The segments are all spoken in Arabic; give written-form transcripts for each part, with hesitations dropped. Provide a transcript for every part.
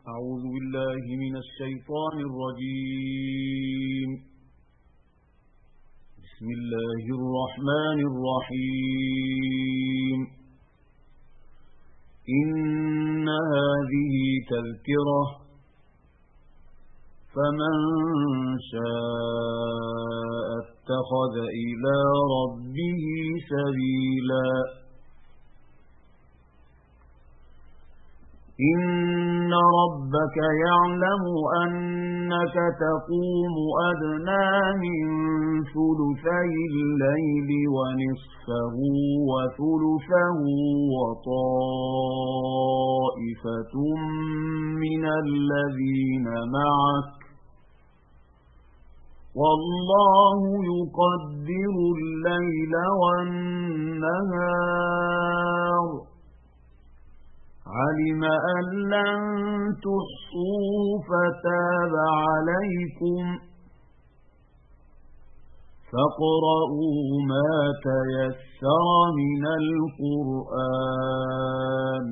أعوذ بالله من الشيطان الرجيم. بسم الله الرحمن الرحيم. إن هذه تذكرة فمن شاء اتخذ إلى ربه سبيلا. إن ربك يعلم أنك تقوم أدنى من ثلثي الليل ونصفه وثلثه وطائفة من الذين معك والله يقدر الليل والنهار علم أن لن تحصوه فتاب عليكم فاقرؤوا ما تيسر من القرآن.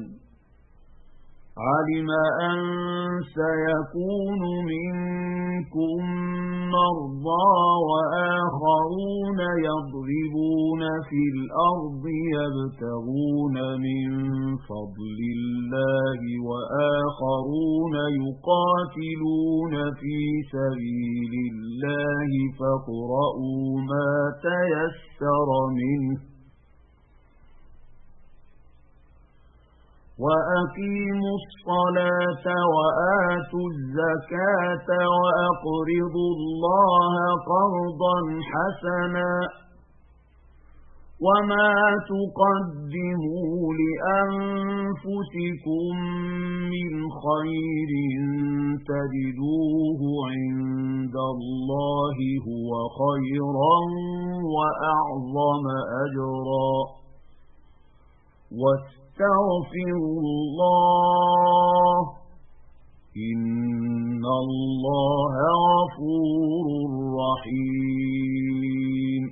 علم أن سيكون منكم مرضى وآخرون يضربون في الأرض يبتغون من فضل الله وآخرون يقاتلون في سبيل الله فاقرؤوا ما تيسر منه وأقيموا الصلاة وآتوا الزكاة وأقرضوا الله قرضا حسنا وما تقدموا لأنفسكم من خير تجدوه عند الله هو خيرا وأعظم أجرا. واستغفروا الله إن الله غفور رحيم.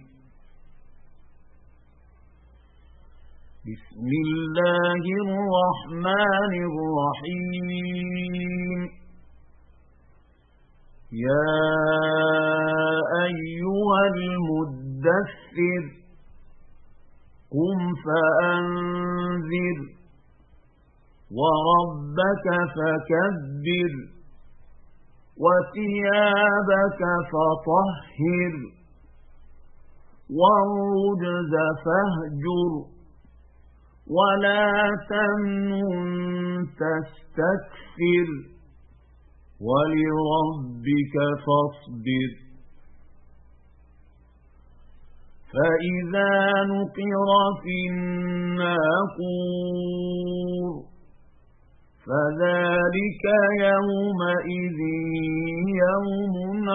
بسم الله الرحمن الرحيم. يا أيها المدثر قم فأنذر وربك فكبر وثيابك فطهر والرجز فاهجر ولا تمنن تستكثر ولربك فاصبر. فإذا نقر في الناقور فذلك يومئذ يوم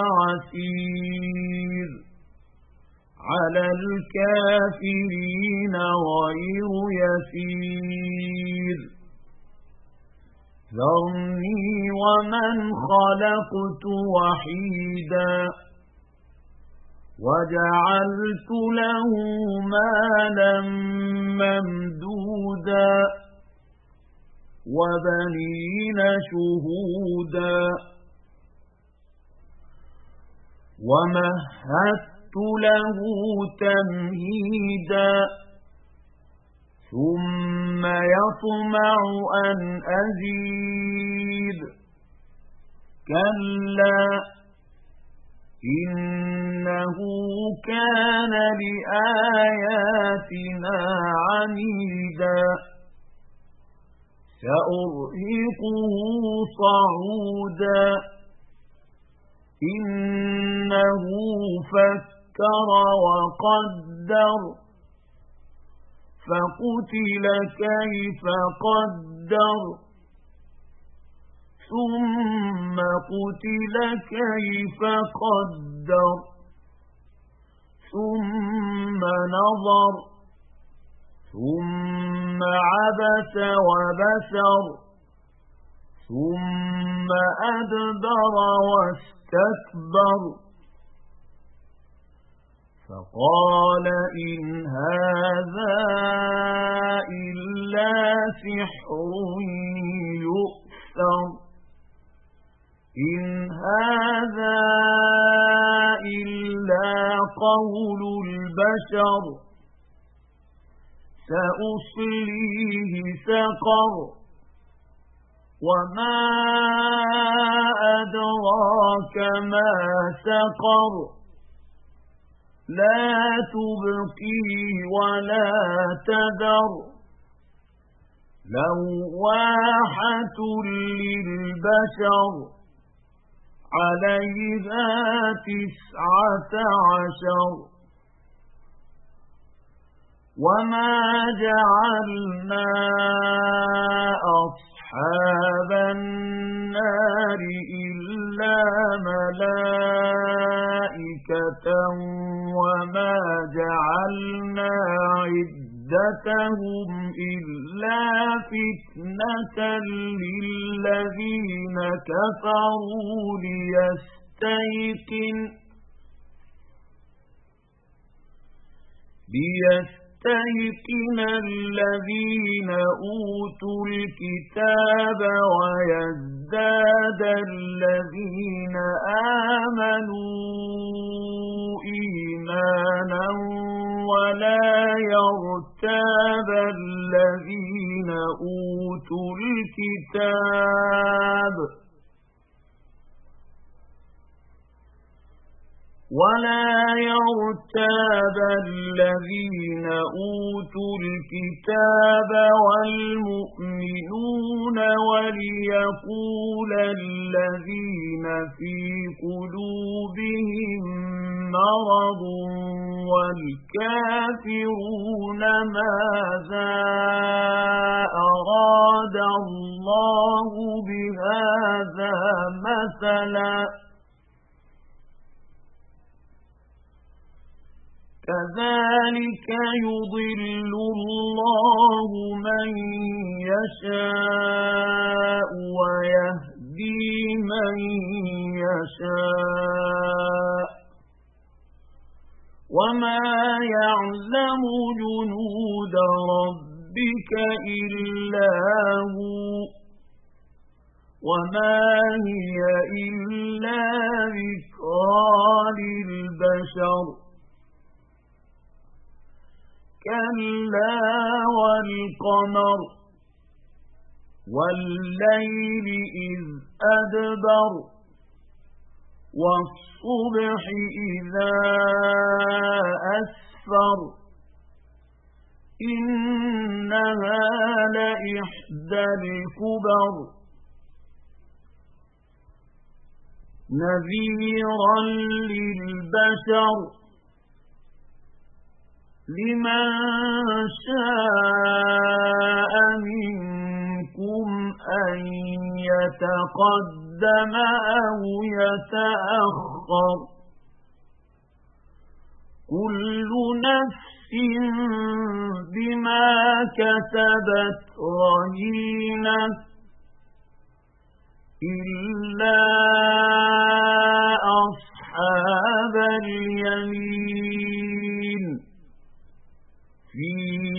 عسير على الكافرين غير يسير. ذرني ومن خلقت وحيدا وجعلت له مالا ممدودا وبنين شهودا ومهدت له تمهيدا ثم يطمع أن أزيد كلا إنه كان لآياتنا عنيدا سأرهقه صعودا إنه فكر وقدر فقتل كيف قدر ثم قتل كيف قدر ثم نظر ثم عبس وبسر ثم أدبر واستكبر فقال إن هذا إلا سحر يؤثر إن هذا إلا قول البشر سأصليه سقر وما أدراك ما سقر لا تبقي ولا تذر لواحة للبشر عليها 19 وما جعلنا أصحاب النار إلا ملائكة وما جعلنا عدتهم إلا فتنة للذين كفروا ليستيقن الذين أوتوا الكتاب ويزداد الذين آمنوا إيمانا ولا يرتاب الذين أوتوا الكتاب والمؤمنون وليقول الذين في قلوبهم مرض والكافرون ماذا أراد الله بهذا مثلا كذلك يضل الله من يشاء ويهدي من يشاء وما يعلم جنود ربك إلا هو وما هي إلا ذكرى للبشر كلا والقمر والليل إذ أدبر والصبح إذا أسفر إنها لإحدى الكبر نذيرا للبشر لمن شاء منكم أن يتقدم أو يتأخر كل نفس بما كسبت رهينة إلا أصحاب اليمين في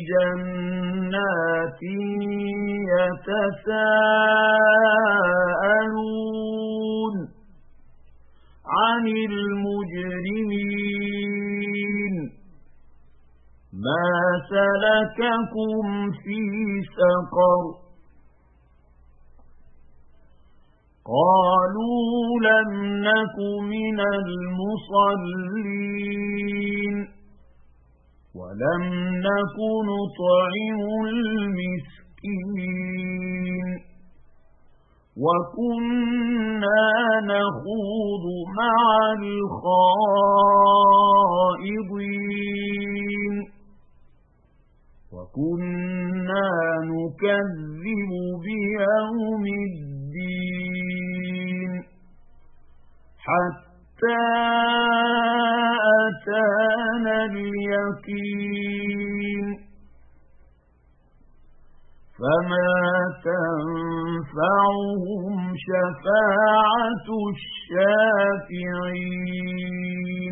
جنات يتساءلون عن المجرمين ما سلككم في سقر قالوا لم نك من المصلين ولم نك نطعم المسكين وكنا نخوض مع الخائضين وكنا نكذب بيوم الدين حتى أتانا اليقين فما تنفعهم شفاعة الشافعين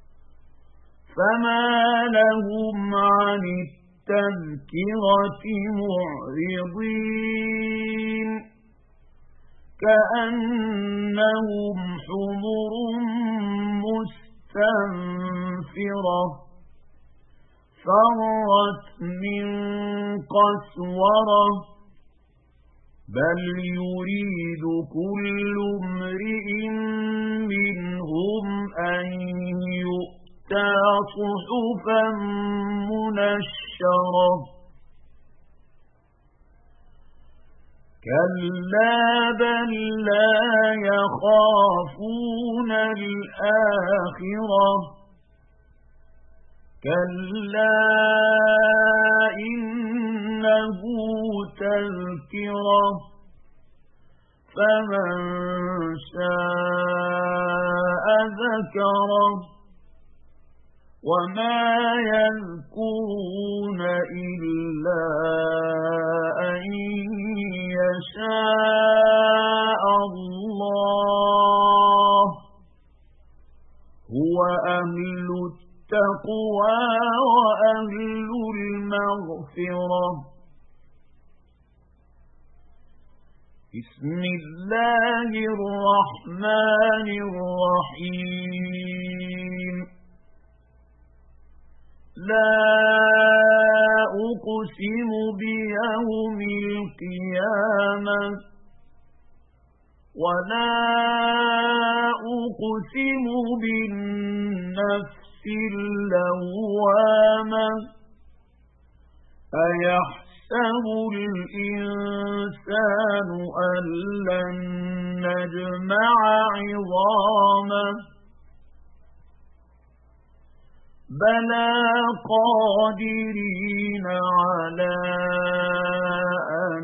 فما لهم عن التذكرة معرضين كأنهم حمر مستنفرة فرت من قسورة بل يريد كل امرئ منهم أن يؤتى صحفا منشرة كلا بل لا يخافون الآخرة كلا إنه تذكرة فمن شاء ذكره وما يذكرون إلا أن يشاء الله هو أهل التقوى وأهل المغفرة بسم الله الرحمن الرحيم لا أقسم بيوم القيامة ولا أقسم بالنفس اللوامة أيحسب الإنسان أن لن نجمع عظامه بلى قادرين على أن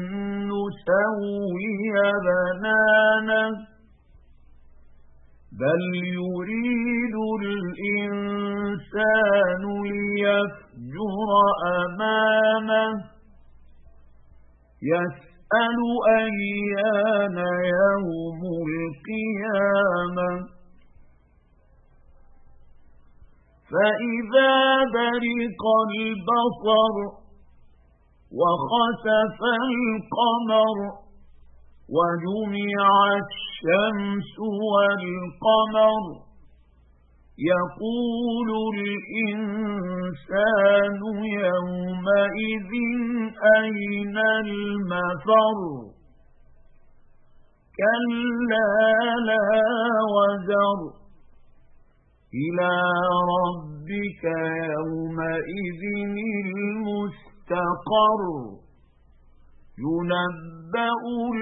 نسوي بنانه بل يريد الإنسان ليفجر أمامه يسأل أيان يوم القيامة فإذا برق البصر وخسف القمر وجمع الشمس والقمر يقول الإنسان يومئذ أين المفر كلا لا وزر إلى ربك يومئذ المستقر ينبأ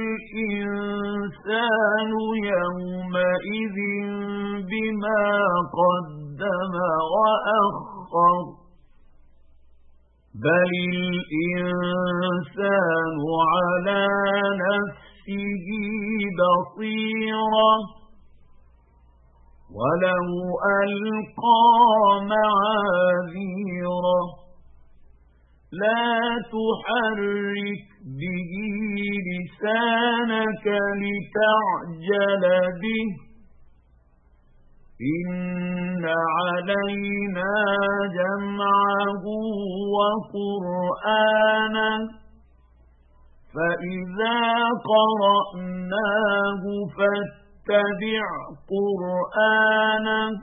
الإنسان يومئذ بما قدم وأخر بل الإنسان على نفسه بصيرة ولو ألقى معاذيره لا تحرك به لسانك لتعجل به إن علينا جمعه وقرآنه فإذا قرأناه فاتبع قرآنه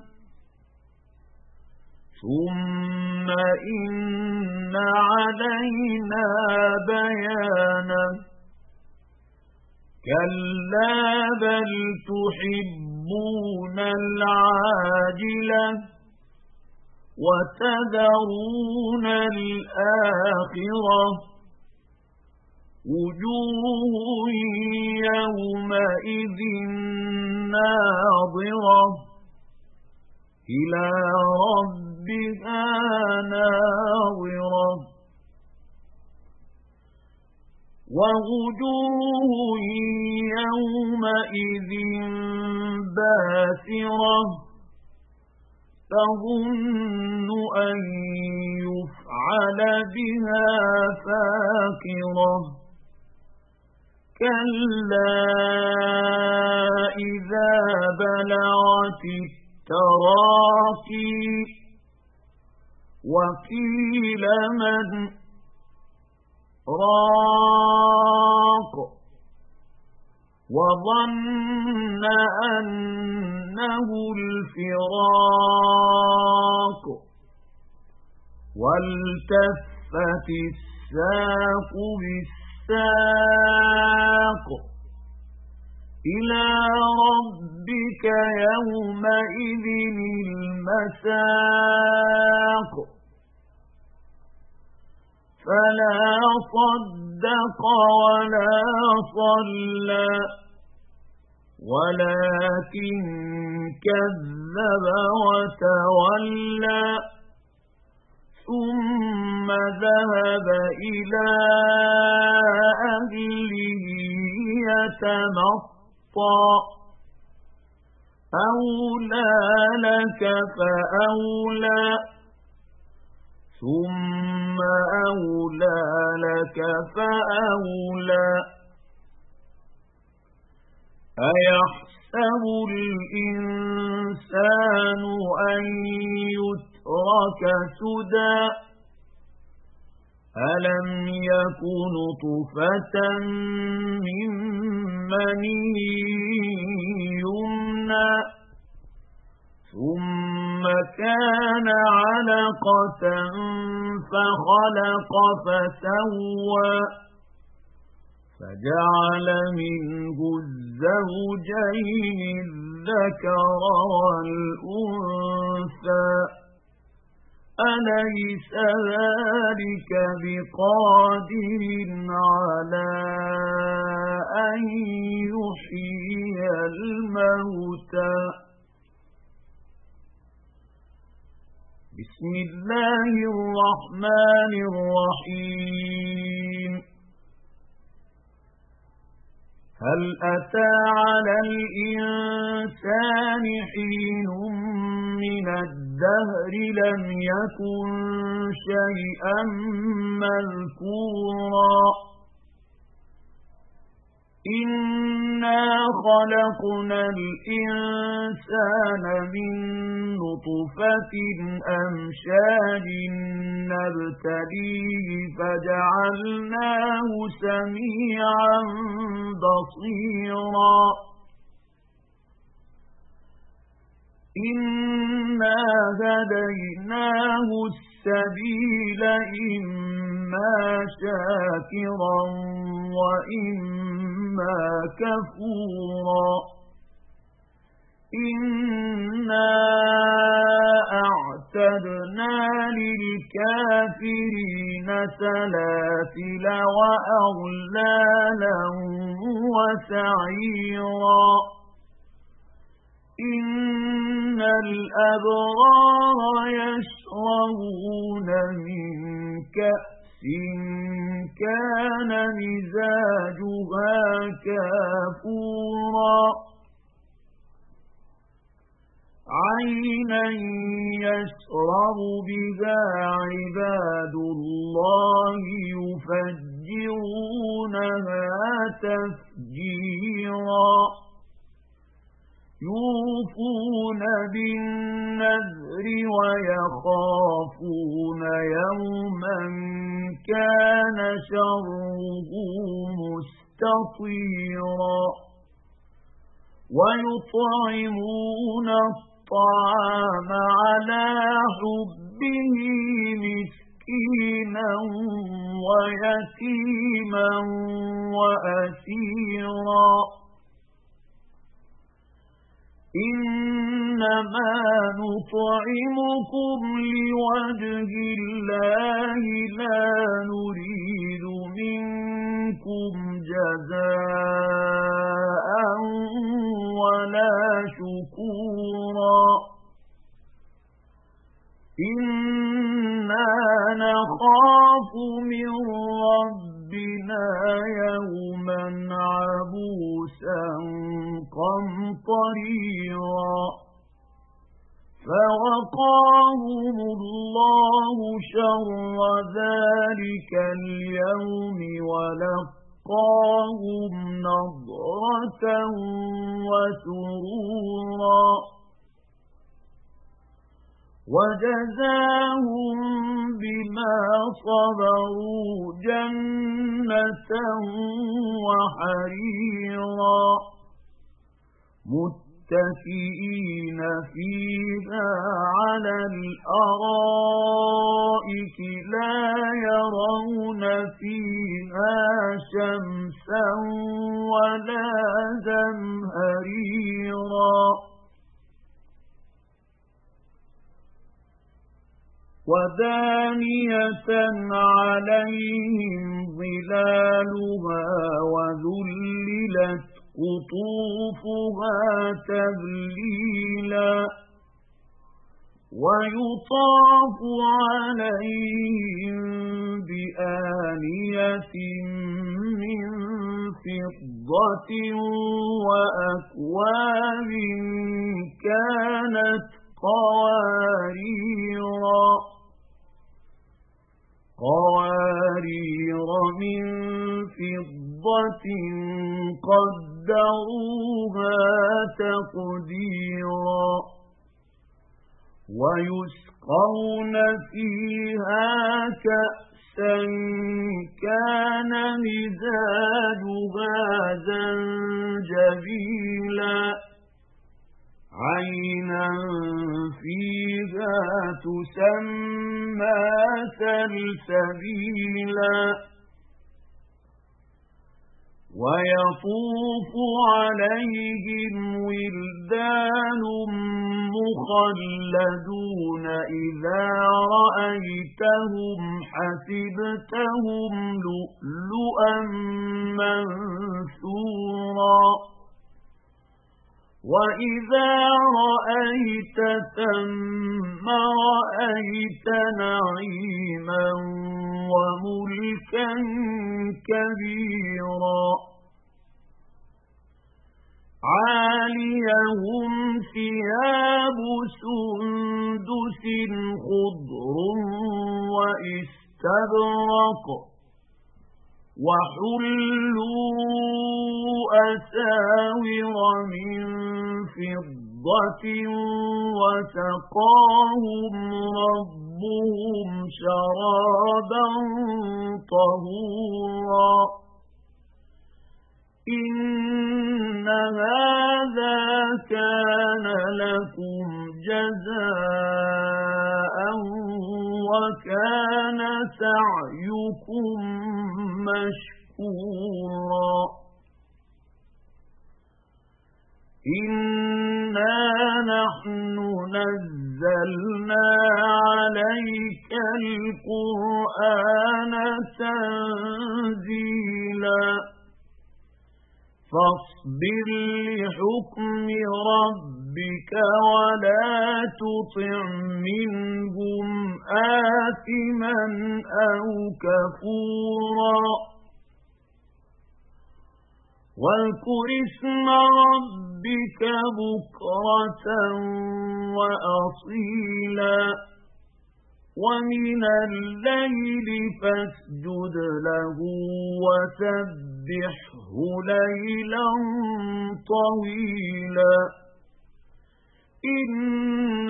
ثم إن علينا بيانه كلا بل تحبون العاجلة وتذرون الآخرة وجوه يومئذ ناظرة إلى ربها ناظرة ووجوه يومئذ باسرة تظن أن يفعل بها فاقرة كلا إذا بلغت التراقي وقيل من راق وظن أنه الفراق والتفت الساق بالساق إلى ربك يومئذ المساق فلا صدق ولا صلى ولكن كذب وتولى ثم ذهب إلى أهله يتمطى أولى لك فأولى ثم أولى لك فأولى أيحسب الإنسان أن يترك سدى ألم يك نطفة من مني يمنى ثم كان علقة فخلق فسوى فجعل منه الزوجين الذكر والأنثى أليس ذلك بقادر على أن يحيي الموتى بسم الله الرحمن الرحيم هل أتى على الإنسان حين من الدهر لم يكن شيئا مذكورا إنا خلقنا الإنسان من نطفة أمشاج نبتليه فجعلناه سميعا بصيرا إنا هديناه السبيل إما شاكرا وإما كفورا إنا أعتدنا للكافرين سلاسل وأغلالا وسعيرا إن الأبرار يشربون من كأس كان مزاجها كافورا عينا يشرب بها عباد الله يفجرونها تفجيرا يوفون بالنذر ويخافون يوما كان شره مستطيرا ويطعمون الطعام على حبه مسكينا ويتيما وأسيرا إنما نطعمكم لوجه الله لا نريد منكم جزاء ولا شكورا إنا نخاف من ربنا يوما عبوسا قمطريرا فوقاهم الله شر ذلك اليوم ولقاهم نضرة وسرورا وجزاهم بما صبروا جنة وحريرا متكئين فيها على الأرائك لا يرون فيها شمسا ولا زمهريرا ودانية عليهم ظلالها وذللت قطوفها تذليلا ويطاف عليهم بآنية من فضة وأكواب كانت قوارير من فضة قدروها تقديرا ويسقون فيها كأسا كان مزاجها زنجبيلا عينا فيها تسمى سلسبيلا ويطوف عليهم ولدان مخلدون إذا رأيتهم حسبتهم لؤلؤا منثورا وإذا رأيت ثم رأيت نعيما وملكا كبيرا عاليهم ثياب سندس خضر واستبرق وحلوا أساور من فضة وسقاهم ربهم شرابا طهورا إن هذا كان لكم جزاء وكان سعيكم مشكورا إنا نحن نزلنا عليك القرآن تنزيلا فاصبر لحكم ربك ولا تطع منهم آثما أو كفورا واذكر اسم ربك بكرة وأصيلا ومن الليل فاسجد له وسبحه ليلا طويلا إن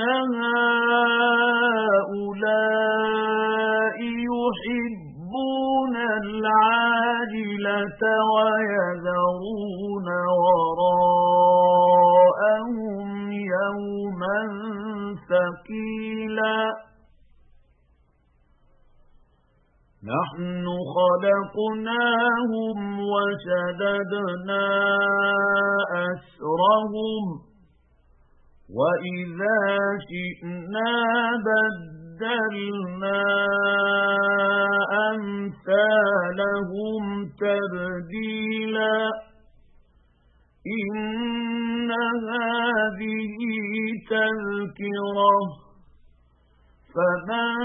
هؤلاء يحبون العاجلة ويذرون وراءهم يوما ثقيلا نحن خلقناهم وشددنا أسرهم وإذا شئنا بدلنا أمثالهم تبديلا إن هذه تذكرة فمن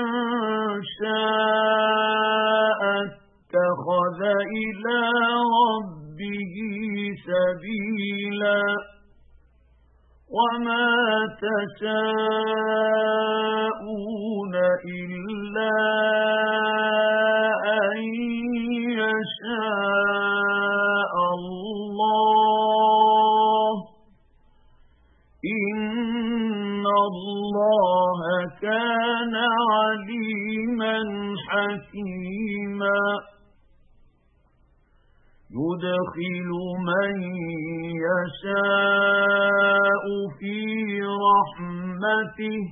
شاء اتخذ إلى ربه سبيلا وما تشاءون إلا أن يشاء الله إن الله كان عليما حكيما يدخل من يشاء في رحمته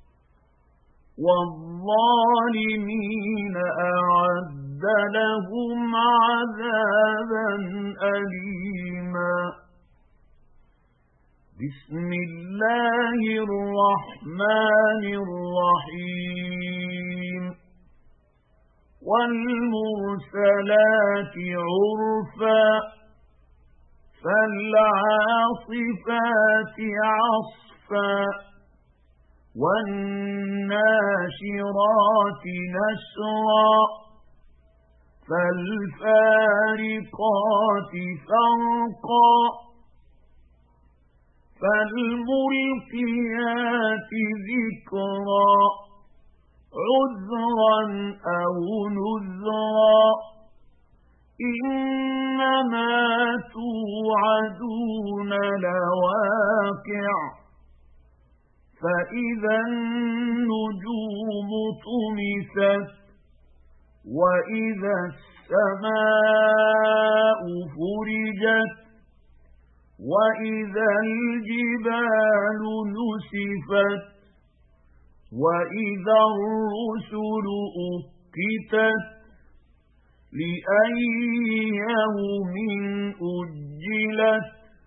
والظالمين أعد لهم عذابا أليما بسم الله الرحمن الرحيم والمرسلات عرفا فالعاصفات عصفا والناشرات نشرا فالفارقات فرقا فالملقيات ذكرا عذرا أو نذرا إنما توعدون لواقع فإذا النجوم طمست وإذا السماء فرجت وإذا الجبال نسفت وإذا الرسل أقتت لأي يوم أجلت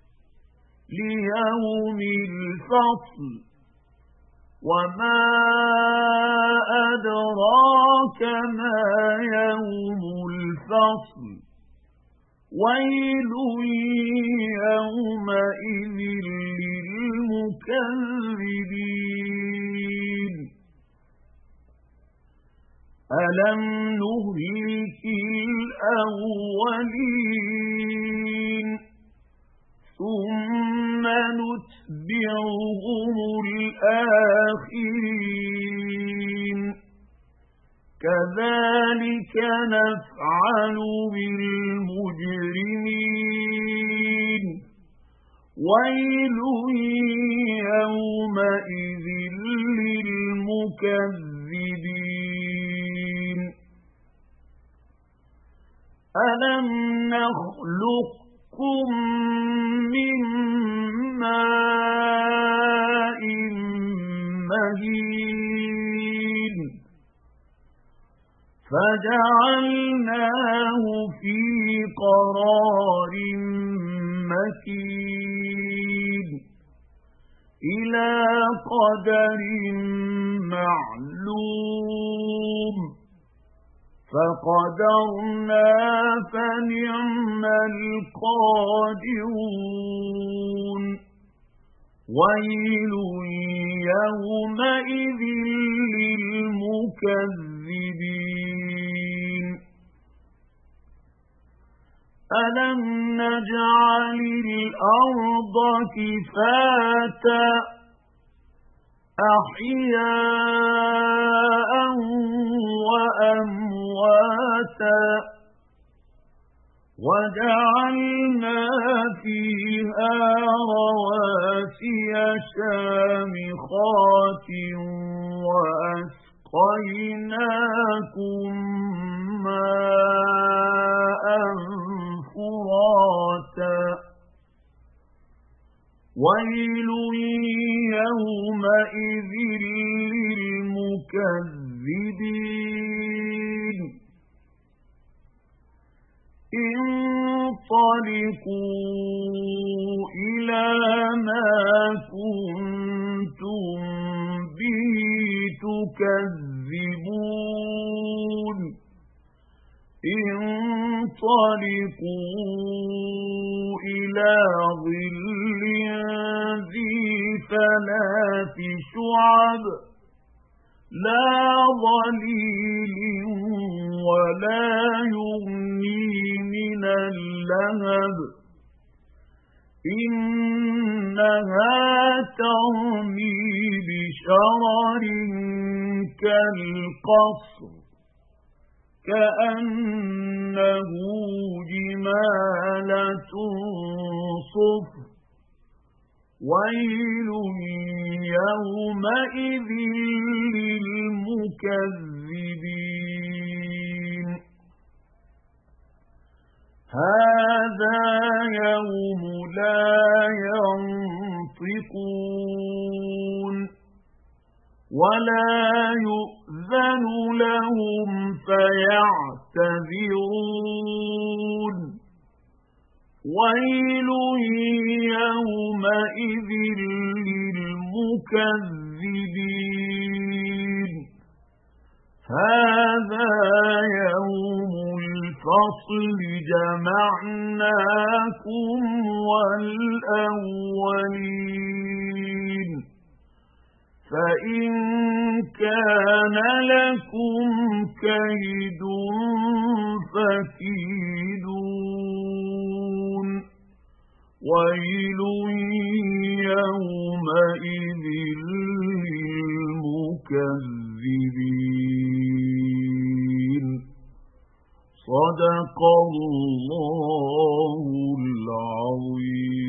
ليوم الفصل وما أدراك ما يوم الفصل ويل يومئذ للمكذبين ألم نهلك الأولين ثم نتبعهم الآخرين كذلك نفعل بالمجرمين ويل يومئذ للمكذبين ألم نخلقكم من ماء مهين فجعلناه في قرار مكين إلى قدر معلوم فقدرنا فنعم القادرون ويل يومئذ للمكذبين ألم نجعل الأرض كفاتا أحياء وأمواتا وجعلنا فيها رواسي شامخات وأسقيناكم ماء فراتا ويل يومئذ للمكذبين انطلقوا إلى ما كنتم به تكذبون انطلقوا إلى ظل ذي ثلاث شعب لا ظليل ولا يغني من اللهب إنها ترمي بشرر كالقصر كأنه جمالة صفر ويل يومئذ للمكذبين هذا يوم لا ينطقون ولا يؤذن لهم فيعتذرون ويل يومئذ للمكذبين هذا يوم الفصل جمعناكم والأولين فإن كان لكم كيد فكيدون ويل يومئذ للمكذبين صدق الله العظيم.